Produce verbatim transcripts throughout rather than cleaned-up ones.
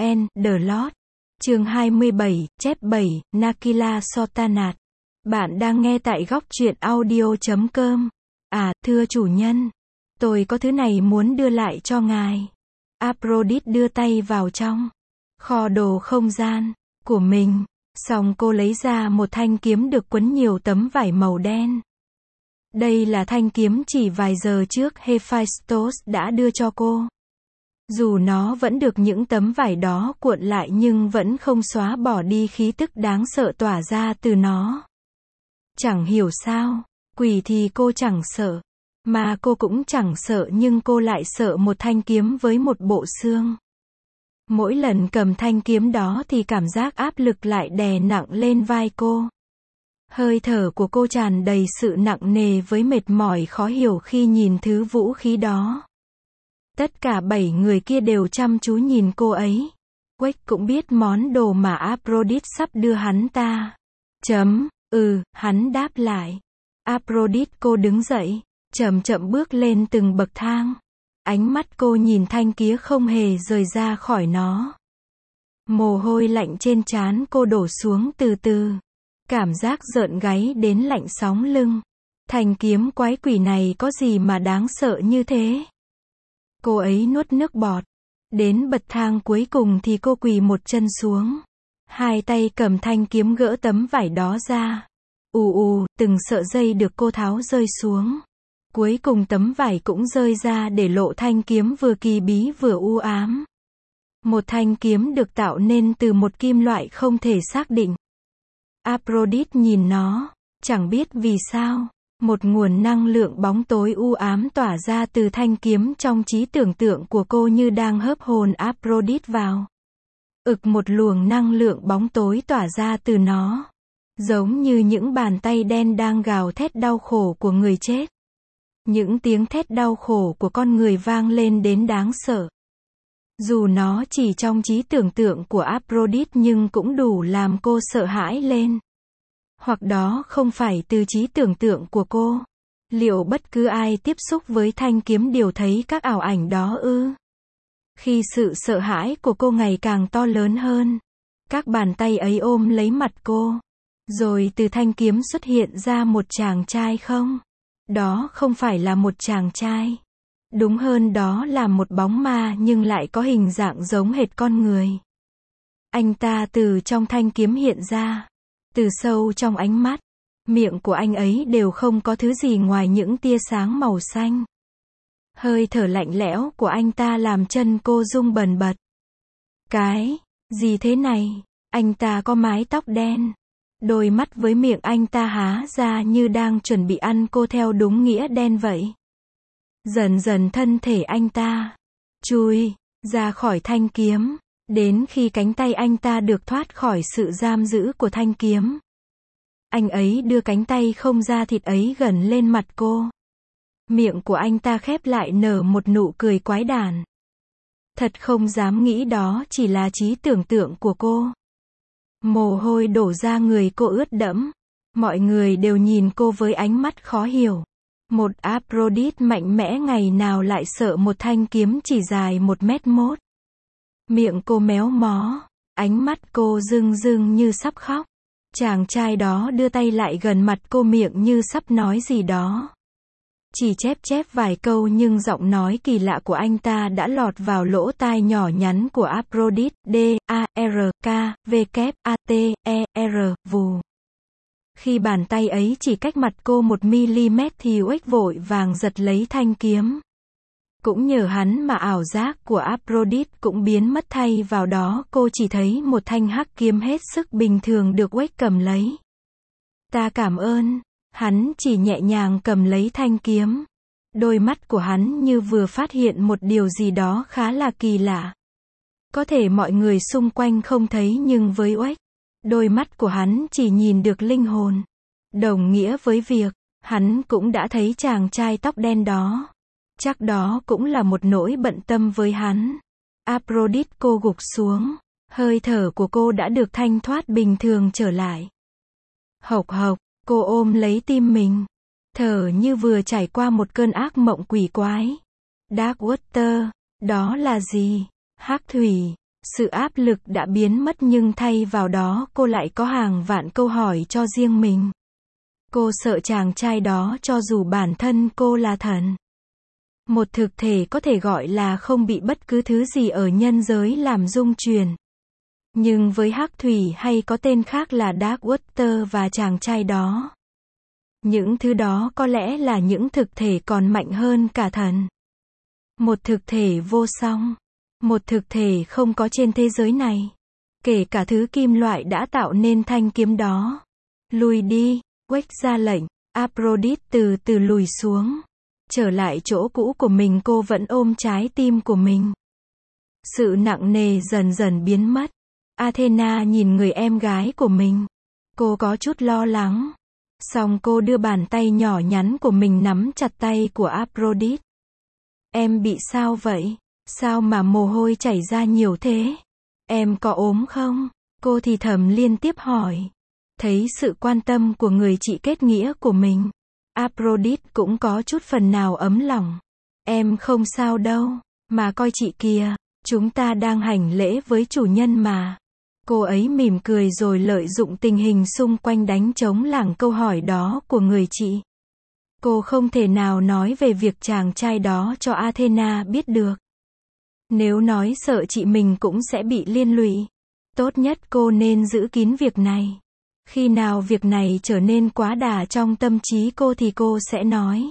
en, The Lord. Chương hai mươi bảy, chép bảy, Nakila Sotanat. Bạn đang nghe tại góc truyện audio chấm com. À, thưa chủ nhân. Tôi có thứ này muốn đưa lại cho ngài. Aphrodite đưa tay vào trong kho đồ không gian của mình. Xong cô lấy ra một thanh kiếm được quấn nhiều tấm vải màu đen. Đây là thanh kiếm chỉ vài giờ trước Hephaistos đã đưa cho cô. Dù nó vẫn được những tấm vải đó cuộn lại nhưng vẫn không xóa bỏ đi khí tức đáng sợ tỏa ra từ nó. Chẳng hiểu sao, quỷ thì cô chẳng sợ, mà cô cũng chẳng sợ nhưng cô lại sợ một thanh kiếm với một bộ xương. Mỗi lần cầm thanh kiếm đó thì cảm giác áp lực lại đè nặng lên vai cô. Hơi thở của cô tràn đầy sự nặng nề với mệt mỏi khó hiểu khi nhìn thứ vũ khí đó. Tất cả bảy người kia đều chăm chú nhìn cô ấy. Quách cũng biết món đồ mà Aphrodite sắp đưa hắn ta. Chấm, ừ, hắn đáp lại. Aphrodite cô đứng dậy, chậm chậm bước lên từng bậc thang. Ánh mắt cô nhìn thanh kiếm không hề rời ra khỏi nó. Mồ hôi lạnh trên trán cô đổ xuống từ từ. Cảm giác rợn gáy đến lạnh sóng lưng. Thanh kiếm quái quỷ này có gì mà đáng sợ như thế? Cô ấy nuốt nước bọt. Đến bậc thang cuối cùng thì cô quỳ một chân xuống. Hai tay cầm thanh kiếm gỡ tấm vải đó ra. Ù ù, từng sợi dây được cô tháo rơi xuống. Cuối cùng tấm vải cũng rơi ra để lộ thanh kiếm vừa kỳ bí vừa u ám. Một thanh kiếm được tạo nên từ một kim loại không thể xác định. Aphrodite nhìn nó, chẳng biết vì sao. Một nguồn năng lượng bóng tối u ám tỏa ra từ thanh kiếm trong trí tưởng tượng của cô như đang hớp hồn Aphrodite vào. Ực một luồng năng lượng bóng tối tỏa ra từ nó. Giống như những bàn tay đen đang gào thét đau khổ của người chết. Những tiếng thét đau khổ của con người vang lên đến đáng sợ. Dù nó chỉ trong trí tưởng tượng của Aphrodite nhưng cũng đủ làm cô sợ hãi lên. Hoặc đó không phải từ trí tưởng tượng của cô. Liệu bất cứ ai tiếp xúc với thanh kiếm đều thấy các ảo ảnh đó ư? Khi sự sợ hãi của cô ngày càng to lớn hơn, các bàn tay ấy ôm lấy mặt cô. Rồi từ thanh kiếm xuất hiện ra một chàng trai không? Đó không phải là một chàng trai. Đúng hơn đó là một bóng ma nhưng lại có hình dạng giống hệt con người. Anh ta từ trong thanh kiếm hiện ra. Từ sâu trong ánh mắt, miệng của anh ấy đều không có thứ gì ngoài những tia sáng màu xanh. Hơi thở lạnh lẽo của anh ta làm chân cô rung bần bật. Cái gì thế này? Anh ta có mái tóc đen. Đôi mắt với miệng anh ta há ra như đang chuẩn bị ăn cô theo đúng nghĩa đen vậy. Dần dần thân thể anh ta chui ra khỏi thanh kiếm. Đến khi cánh tay anh ta được thoát khỏi sự giam giữ của thanh kiếm. Anh ấy đưa cánh tay không da thịt ấy gần lên mặt cô. Miệng của anh ta khép lại nở một nụ cười quái đản. Thật không dám nghĩ đó chỉ là trí tưởng tượng của cô. Mồ hôi đổ ra người cô ướt đẫm. Mọi người đều nhìn cô với ánh mắt khó hiểu. Một Aphrodite mạnh mẽ ngày nào lại sợ một thanh kiếm chỉ dài một mét mốt. Miệng cô méo mó, ánh mắt cô rưng rưng như sắp khóc. Chàng trai đó đưa tay lại gần mặt cô miệng như sắp nói gì đó. Chỉ chép chép vài câu nhưng giọng nói kỳ lạ của anh ta đã lọt vào lỗ tai nhỏ nhắn của Aphrodite. D, A, R, K, V, K, A, T, E, R, vù. Khi bàn tay ấy chỉ cách mặt cô một mm thì Uếch vội vàng giật lấy thanh kiếm. Cũng nhờ hắn mà ảo giác của Aphrodite cũng biến mất, thay vào đó cô chỉ thấy một thanh hắc kiếm hết sức bình thường được Uếch cầm lấy. Ta cảm ơn. Hắn chỉ nhẹ nhàng cầm lấy thanh kiếm. Đôi mắt của hắn như vừa phát hiện một điều gì đó khá là kỳ lạ. Có thể mọi người xung quanh không thấy nhưng với Uếch, đôi mắt của hắn chỉ nhìn được linh hồn. Đồng nghĩa với việc, hắn cũng đã thấy chàng trai tóc đen đó. Chắc đó cũng là một nỗi bận tâm với hắn. Aphrodite cô gục xuống. Hơi thở của cô đã được thanh thoát bình thường trở lại. Hộc hộc, cô ôm lấy tim mình. Thở như vừa trải qua một cơn ác mộng quỷ quái. Dark water, đó là gì? Hắc thủy. Sự áp lực đã biến mất nhưng thay vào đó cô lại có hàng vạn câu hỏi cho riêng mình. Cô sợ chàng trai đó cho dù bản thân cô là thần. Một thực thể có thể gọi là không bị bất cứ thứ gì ở nhân giới làm rung chuyển. Nhưng với hắc thủy hay có tên khác là Darkwater và chàng trai đó, những thứ đó có lẽ là những thực thể còn mạnh hơn cả thần. Một thực thể vô song. Một thực thể không có trên thế giới này. Kể cả thứ kim loại đã tạo nên thanh kiếm đó. Lùi đi, Wake ra lệnh. Aphrodite từ từ lùi xuống. Trở lại chỗ cũ của mình, cô vẫn ôm trái tim của mình. Sự nặng nề dần dần biến mất. Athena nhìn người em gái của mình. Cô có chút lo lắng. Xong cô đưa bàn tay nhỏ nhắn của mình nắm chặt tay của Aphrodite. Em bị sao vậy? Sao mà mồ hôi chảy ra nhiều thế? Em có ốm không? Cô thì thầm liên tiếp hỏi. Thấy sự quan tâm của người chị kết nghĩa của mình, Aphrodite cũng có chút phần nào ấm lòng. Em không sao đâu, mà coi chị kìa, chúng ta đang hành lễ với chủ nhân mà. Cô ấy mỉm cười rồi lợi dụng tình hình xung quanh đánh trống lảng câu hỏi đó của người chị. Cô không thể nào nói về việc chàng trai đó cho Athena biết được. Nếu nói sợ chị mình cũng sẽ bị liên lụy. Tốt nhất cô nên giữ kín việc này. Khi nào việc này trở nên quá đà trong tâm trí cô thì cô sẽ nói.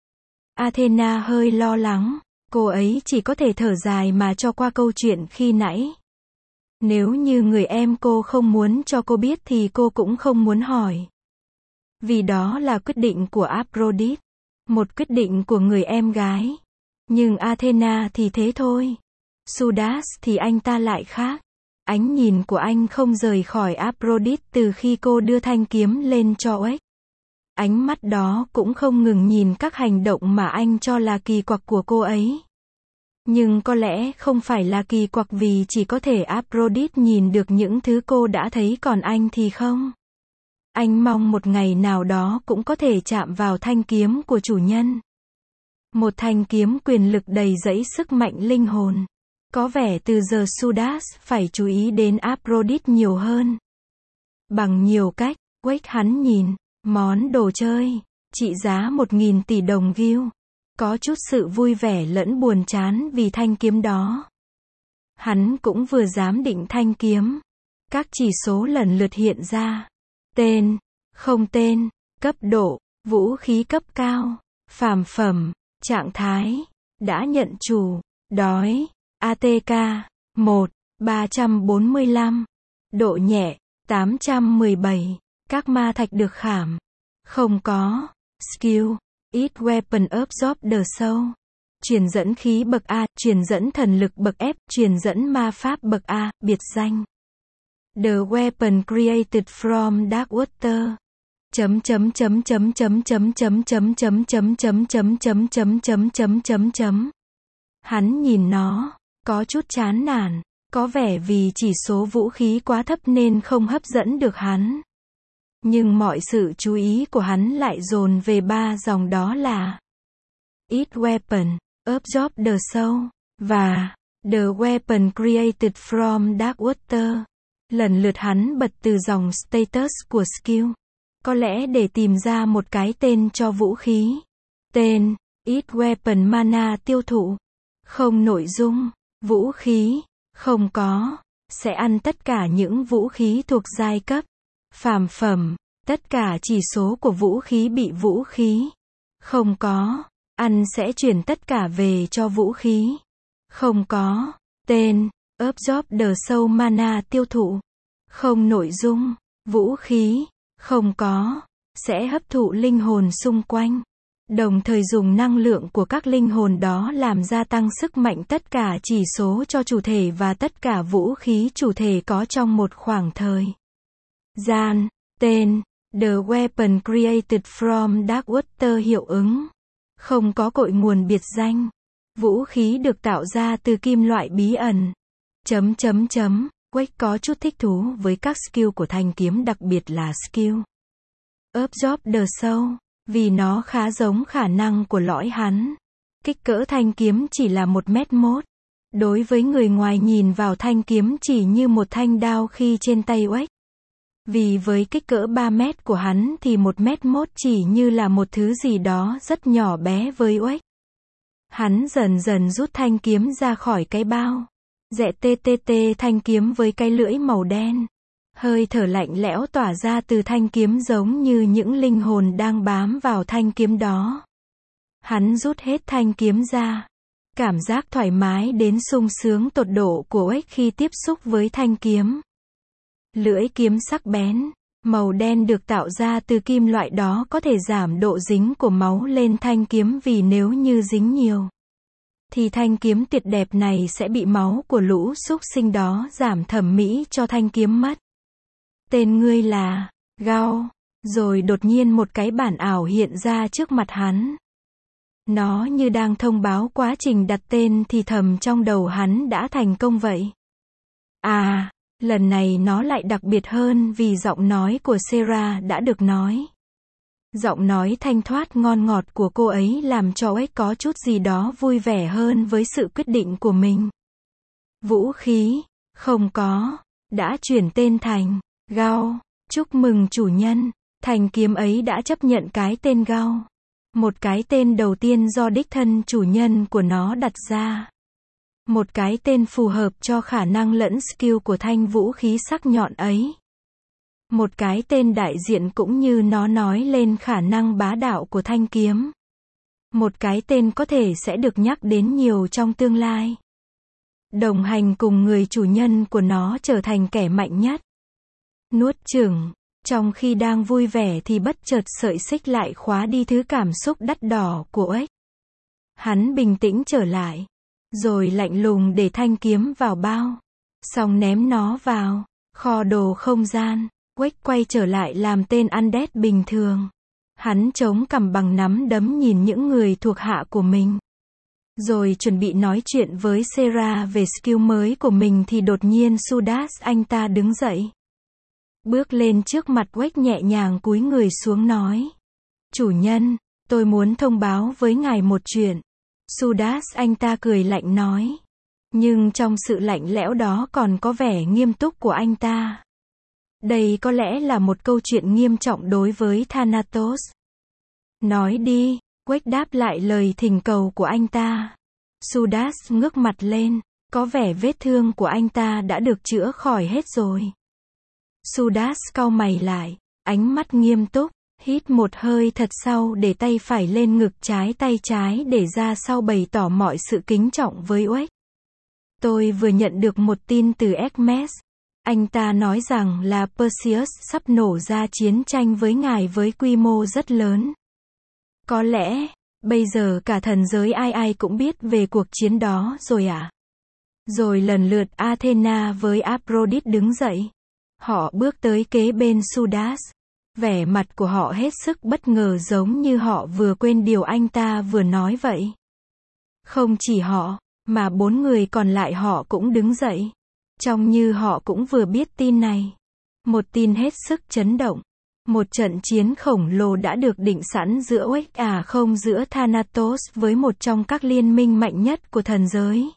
Athena hơi lo lắng. Cô ấy chỉ có thể thở dài mà cho qua câu chuyện khi nãy. Nếu như người em cô không muốn cho cô biết thì cô cũng không muốn hỏi. Vì đó là quyết định của Aphrodite. Một quyết định của người em gái. Nhưng Athena thì thế thôi. Sudas thì anh ta lại khác. Ánh nhìn của anh không rời khỏi Aphrodite từ khi cô đưa thanh kiếm lên cho Wake. Ánh mắt đó cũng không ngừng nhìn các hành động mà anh cho là kỳ quặc của cô ấy. Nhưng có lẽ không phải là kỳ quặc vì chỉ có thể Aphrodite nhìn được những thứ cô đã thấy, còn anh thì không. Anh mong một ngày nào đó cũng có thể chạm vào thanh kiếm của chủ nhân. Một thanh kiếm quyền lực đầy dẫy sức mạnh linh hồn. Có vẻ từ giờ Sudas phải chú ý đến Aphrodite nhiều hơn. Bằng nhiều cách, Wake hắn nhìn, món đồ chơi, trị giá một nghìn tỷ đồng gil. Có chút sự vui vẻ lẫn buồn chán vì thanh kiếm đó. Hắn cũng vừa giám định thanh kiếm. Các chỉ số lần lượt hiện ra. Tên, không tên, cấp độ, vũ khí cấp cao, phàm phẩm, trạng thái, đã nhận chủ, đói, a tê ca, một, ba trăm bốn mươi lăm, độ nhẹ, tám trăm mười bảy, các ma thạch được khảm, không có, skill, ít weapon absorb the soul, truyền dẫn khí bậc A, truyền dẫn thần lực bậc F, truyền dẫn ma pháp bậc A, biệt danh. The weapon created from Darkwater. Chấm chấm chấm chấm chấm chấm chấm chấm chấm chấm chấm chấm chấm chấm chấm chấm chấm chấm. Hắn nhìn nó, có chút chán nản, có vẻ vì chỉ số vũ khí quá thấp nên không hấp dẫn được hắn. Nhưng mọi sự chú ý của hắn lại dồn về ba dòng đó là Each weapon, absorb the soul, và The weapon created from Darkwater. Lần lượt hắn bật từ dòng status của skill. Có lẽ để tìm ra một cái tên cho vũ khí. Tên, Each weapon mana tiêu thụ. Không nội dung, vũ khí, không có. Sẽ ăn tất cả những vũ khí thuộc giai cấp. Phàm phẩm, tất cả chỉ số của vũ khí bị vũ khí. Không có. Ăn sẽ chuyển tất cả về cho vũ khí. Không có. Tên, absorb the soul mana tiêu thụ. Không nội dung, vũ khí, không có. Sẽ hấp thụ linh hồn xung quanh. Đồng thời dùng năng lượng của các linh hồn đó làm gia tăng sức mạnh tất cả chỉ số cho chủ thể và tất cả vũ khí chủ thể có trong một khoảng thời gian. Tên, The weapon created from Darkwater hiệu ứng. Không có cội nguồn biệt danh. Vũ khí được tạo ra từ kim loại bí ẩn. Chấm chấm chấm. Wake có chút thích thú với các skill của thanh kiếm, đặc biệt là skill Absorb the soul, vì nó khá giống khả năng của lõi hắn. Kích cỡ thanh kiếm chỉ là một mét mốt. Đối với người ngoài nhìn vào thanh kiếm chỉ như một thanh đao khi trên tay Oếch. Vì với kích cỡ ba mét của hắn thì một mét mốt chỉ như là một thứ gì đó rất nhỏ bé với Oếch. Hắn dần dần rút thanh kiếm ra khỏi cái bao. Dẹ tê tê tê thanh kiếm với cái lưỡi màu đen. Hơi thở lạnh lẽo tỏa ra từ thanh kiếm giống như những linh hồn đang bám vào thanh kiếm đó. Hắn rút hết thanh kiếm ra. Cảm giác thoải mái đến sung sướng tột độ của Oếch khi tiếp xúc với thanh kiếm. Lưỡi kiếm sắc bén, màu đen được tạo ra từ kim loại đó có thể giảm độ dính của máu lên thanh kiếm vì nếu như dính nhiều, thì thanh kiếm tuyệt đẹp này sẽ bị máu của lũ súc sinh đó giảm thẩm mỹ cho thanh kiếm mất. Tên ngươi là Gao. Rồi đột nhiên một cái bản ảo hiện ra trước mặt hắn. Nó như đang thông báo quá trình đặt tên thì thầm trong đầu hắn đã thành công vậy. À, lần này nó lại đặc biệt hơn vì giọng nói của Sarah đã được nói. Giọng nói thanh thoát ngon ngọt của cô ấy làm cho Oếch có chút gì đó vui vẻ hơn với sự quyết định của mình. Vũ khí, không có, đã chuyển tên thành Gao. Chúc mừng chủ nhân, thanh kiếm ấy đã chấp nhận cái tên Gao. Một cái tên đầu tiên do đích thân chủ nhân của nó đặt ra. Một cái tên phù hợp cho khả năng lẫn skill của thanh vũ khí sắc nhọn ấy. Một cái tên đại diện cũng như nó nói lên khả năng bá đạo của thanh kiếm. Một cái tên có thể sẽ được nhắc đến nhiều trong tương lai. Đồng hành cùng người chủ nhân của nó trở thành kẻ mạnh nhất. Nuốt chửng. Trong khi đang vui vẻ thì bất chợt sợi xích lại khóa đi thứ cảm xúc đắt đỏ của Oếch. Hắn bình tĩnh trở lại. Rồi lạnh lùng để thanh kiếm vào bao. Xong ném nó vào kho đồ không gian. Oếch quay trở lại làm tên undead bình thường. Hắn chống cằm bằng nắm đấm nhìn những người thuộc hạ của mình. Rồi chuẩn bị nói chuyện với Sarah về skill mới của mình thì đột nhiên Sudas anh ta đứng dậy. Bước lên trước mặt Oếch nhẹ nhàng cúi người xuống nói. Chủ nhân, tôi muốn thông báo với ngài một chuyện. Sudas anh ta cười lạnh nói. Nhưng trong sự lạnh lẽo đó còn có vẻ nghiêm túc của anh ta. Đây có lẽ là một câu chuyện nghiêm trọng đối với Thanatos. Nói đi, Oếch đáp lại lời thỉnh cầu của anh ta. Sudas ngước mặt lên, có vẻ vết thương của anh ta đã được chữa khỏi hết rồi. Sudas cau mày lại, ánh mắt nghiêm túc, hít một hơi thật sâu để tay phải lên ngực trái tay trái để ra sau bày tỏ mọi sự kính trọng với Oếch. Tôi vừa nhận được một tin từ Hermes. Anh ta nói rằng là Perseus sắp nổ ra chiến tranh với ngài với quy mô rất lớn. Có lẽ, bây giờ cả thần giới ai ai cũng biết về cuộc chiến đó rồi ạ. À? Rồi lần lượt Athena với Aphrodite đứng dậy. Họ bước tới kế bên Sudas. Vẻ mặt của họ hết sức bất ngờ giống như họ vừa quên điều anh ta vừa nói vậy. Không chỉ họ, mà bốn người còn lại họ cũng đứng dậy. Trông như họ cũng vừa biết tin này. Một tin hết sức chấn động. Một trận chiến khổng lồ đã được định sẵn giữa Oếch à không giữa Thanatos với một trong các liên minh mạnh nhất của thần giới.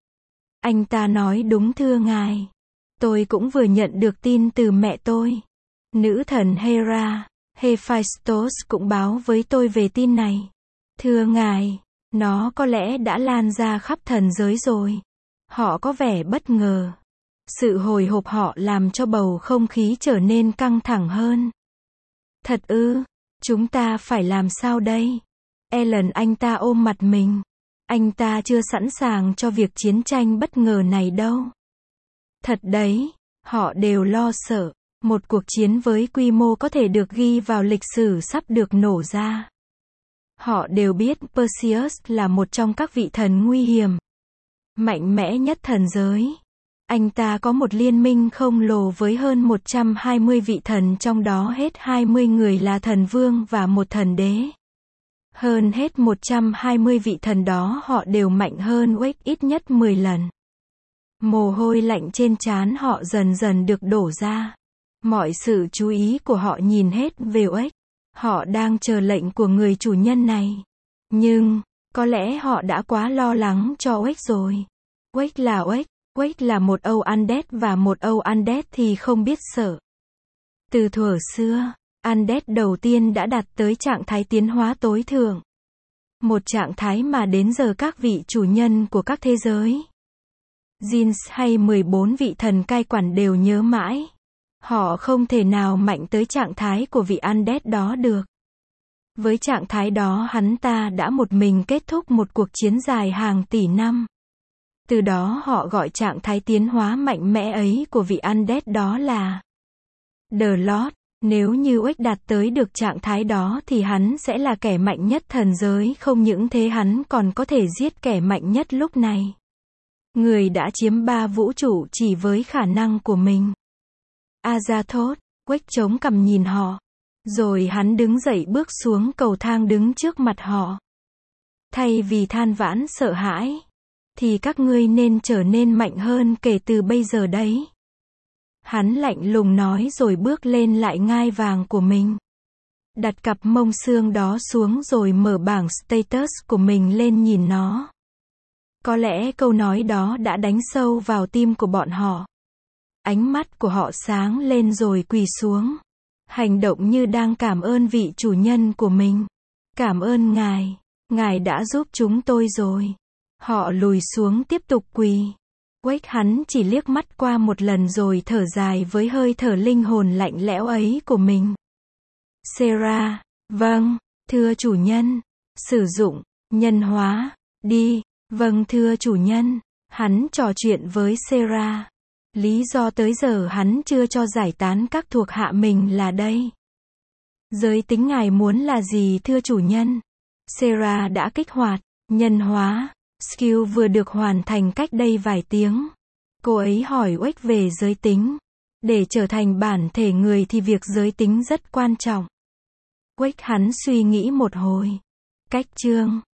Anh ta nói đúng thưa ngài. Tôi cũng vừa nhận được tin từ mẹ tôi. Nữ thần Hera, Hephaistos cũng báo với tôi về tin này. Thưa ngài, nó có lẽ đã lan ra khắp thần giới rồi. Họ có vẻ bất ngờ. Sự hồi hộp họ làm cho bầu không khí trở nên căng thẳng hơn. Thật ư, chúng ta phải làm sao đây? Ellen anh ta ôm mặt mình. Anh ta chưa sẵn sàng cho việc chiến tranh bất ngờ này đâu. Thật đấy, họ đều lo sợ. Một cuộc chiến với quy mô có thể được ghi vào lịch sử sắp được nổ ra. Họ đều biết Perseus là một trong các vị thần nguy hiểm, mạnh mẽ nhất thần giới. Anh ta có một liên minh khổng lồ với hơn một trăm hai mươi vị thần, trong đó hết hai mươi người là thần vương và một thần đế. Hơn hết một trăm hai mươi vị thần đó họ đều mạnh hơn Oếch ít nhất mười lần. Mồ hôi lạnh trên trán họ dần dần được đổ ra. Mọi sự chú ý của họ nhìn hết về Oếch. Họ đang chờ lệnh của người chủ nhân này. Nhưng, có lẽ họ đã quá lo lắng cho Oếch rồi. Quake là Quake, Quake là một Âu Undead và một Âu Undead thì không biết sợ. Từ thuở xưa, Undead đầu tiên đã đạt tới trạng thái tiến hóa tối thượng. Một trạng thái mà đến giờ các vị chủ nhân của các thế giới, Djinns hay mười bốn vị thần cai quản đều nhớ mãi. Họ không thể nào mạnh tới trạng thái của vị Undead đó được. Với trạng thái đó hắn ta đã một mình kết thúc một cuộc chiến dài hàng tỷ năm. Từ đó họ gọi trạng thái tiến hóa mạnh mẽ ấy của vị Undead đó là The Lord. Nếu như Quake đạt tới được trạng thái đó thì hắn sẽ là kẻ mạnh nhất thần giới, không những thế hắn còn có thể giết kẻ mạnh nhất lúc này. Người đã chiếm ba vũ trụ chỉ với khả năng của mình. Azathoth, Quake chống cằm nhìn họ. Rồi hắn đứng dậy bước xuống cầu thang đứng trước mặt họ. Thay vì than vãn sợ hãi, thì các ngươi nên trở nên mạnh hơn kể từ bây giờ đấy. Hắn lạnh lùng nói rồi bước lên lại ngai vàng của mình. Đặt cặp mông xương đó xuống rồi mở bảng status của mình lên nhìn nó. Có lẽ câu nói đó đã đánh sâu vào tim của bọn họ. Ánh mắt của họ sáng lên rồi quỳ xuống. Hành động như đang cảm ơn vị chủ nhân của mình. Cảm ơn ngài. Ngài đã giúp chúng tôi rồi. Họ lùi xuống tiếp tục quỳ. Quake hắn chỉ liếc mắt qua một lần rồi thở dài với hơi thở linh hồn lạnh lẽo ấy của mình. Serah, vâng, thưa chủ nhân. Sử dụng, nhân hóa, đi, vâng thưa chủ nhân. Hắn trò chuyện với Serah. Lý do tới giờ hắn chưa cho giải tán các thuộc hạ mình là đây. Giới tính ngài muốn là gì thưa chủ nhân? Serah đã kích hoạt, nhân hóa. Skill vừa được hoàn thành cách đây vài tiếng. Cô ấy hỏi Quake về giới tính. Để trở thành bản thể người thì việc giới tính rất quan trọng. Quake hắn suy nghĩ một hồi. Cách chương